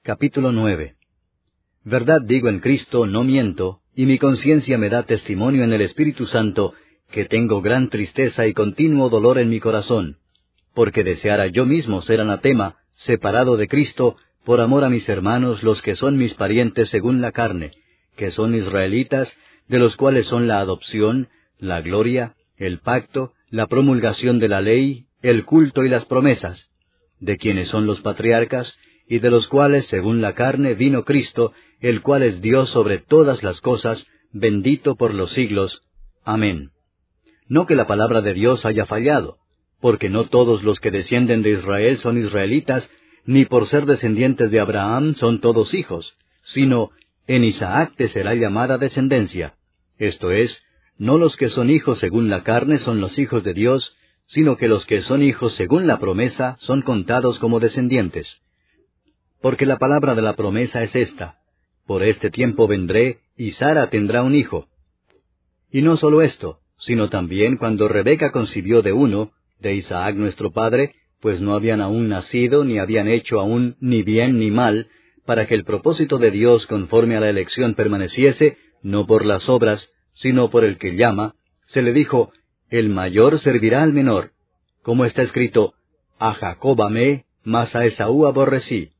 Capítulo 9. Verdad digo en Cristo, no miento, y mi conciencia me da testimonio en el Espíritu Santo, que tengo gran tristeza y continuo dolor en mi corazón, porque deseara yo mismo ser anatema, separado de Cristo, por amor a mis hermanos, los que son mis parientes según la carne, que son israelitas, de los cuales son la adopción, la gloria, el pacto, la promulgación de la ley, el culto y las promesas, de quienes son los patriarcas, y de los cuales, según la carne, vino Cristo, el cual es Dios sobre todas las cosas, bendito por los siglos. Amén. No que la palabra de Dios haya fallado, porque no todos los que descienden de Israel son israelitas, ni por ser descendientes de Abraham son todos hijos, sino, en Isaac te será llamada descendencia. Esto es, no los que son hijos según la carne son los hijos de Dios, sino que los que son hijos según la promesa son contados como descendientes. Porque la palabra de la promesa es esta: por este tiempo vendré, y Sara tendrá un hijo. Y no solo esto, sino también cuando Rebeca concibió de uno, de Isaac nuestro padre, pues no habían aún nacido, ni habían hecho aún ni bien ni mal, para que el propósito de Dios conforme a la elección permaneciese, no por las obras, sino por el que llama, se le dijo: el mayor servirá al menor, como está escrito: a Jacob amé, mas a Esaú aborrecí.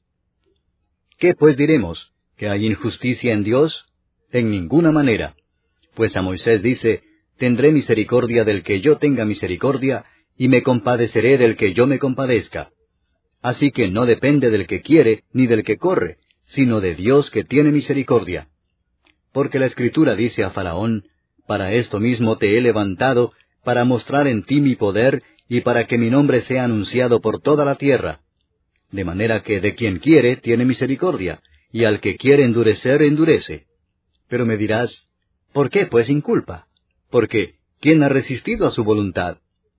¿Qué pues diremos? ¿Que hay injusticia en Dios? En ninguna manera. Pues a Moisés dice: tendré misericordia del que yo tenga misericordia, y me compadeceré del que yo me compadezca. Así que no depende del que quiere, ni del que corre, sino de Dios que tiene misericordia. Porque la Escritura dice a Faraón: para esto mismo te he levantado, para mostrar en ti mi poder, y para que mi nombre sea anunciado por toda la tierra. De manera que de quien quiere tiene misericordia, y al que quiere endurecer, endurece. Pero me dirás: ¿por qué pues inculpa? Porque, ¿quién ha resistido a su voluntad?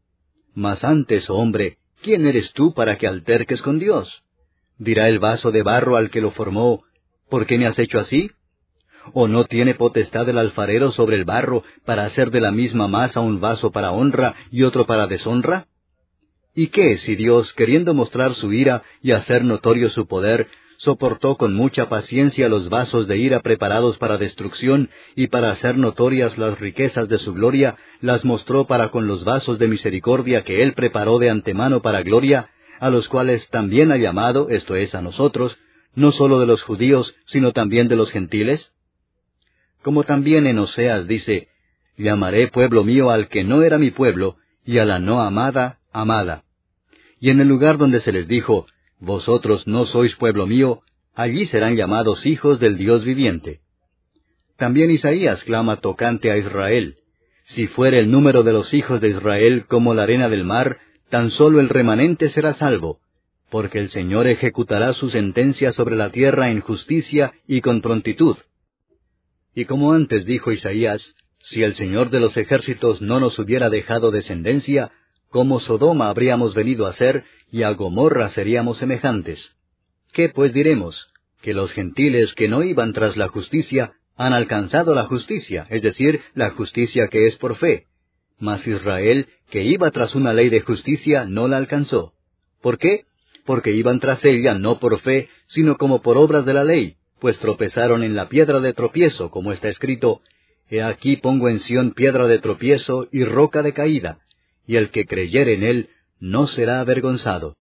Mas antes, oh hombre, ¿quién eres tú para que alterques con Dios? Dirá el vaso de barro al que lo formó: ¿por qué me has hecho así? ¿O no tiene potestad el alfarero sobre el barro para hacer de la misma masa un vaso para honra y otro para deshonra? ¿Y qué si Dios, queriendo mostrar su ira y hacer notorio su poder, soportó con mucha paciencia los vasos de ira preparados para destrucción, y para hacer notorias las riquezas de su gloria, las mostró para con los vasos de misericordia que Él preparó de antemano para gloria, a los cuales también ha llamado, esto es, a nosotros, no sólo de los judíos, sino también de los gentiles? Como también en Oseas dice: llamaré pueblo mío al que no era mi pueblo, y a la no amada, amada. Y en el lugar donde se les dijo: vosotros no sois pueblo mío, allí serán llamados hijos del Dios viviente. También Isaías clama tocante a Israel: si fuere el número de los hijos de Israel como la arena del mar, tan solo el remanente será salvo, porque el Señor ejecutará su sentencia sobre la tierra en justicia y con prontitud. Y como antes dijo Isaías: si el Señor de los ejércitos no nos hubiera dejado descendencia, como Sodoma habríamos venido a ser, y a Gomorra seríamos semejantes. ¿Qué pues diremos? Que los gentiles que no iban tras la justicia han alcanzado la justicia, es decir, la justicia que es por fe. Mas Israel, que iba tras una ley de justicia, no la alcanzó. ¿Por qué? Porque iban tras ella no por fe, sino como por obras de la ley, pues tropezaron en la piedra de tropiezo, como está escrito: he aquí pongo en Sión piedra de tropiezo y roca de caída, y el que creyere en él no será avergonzado.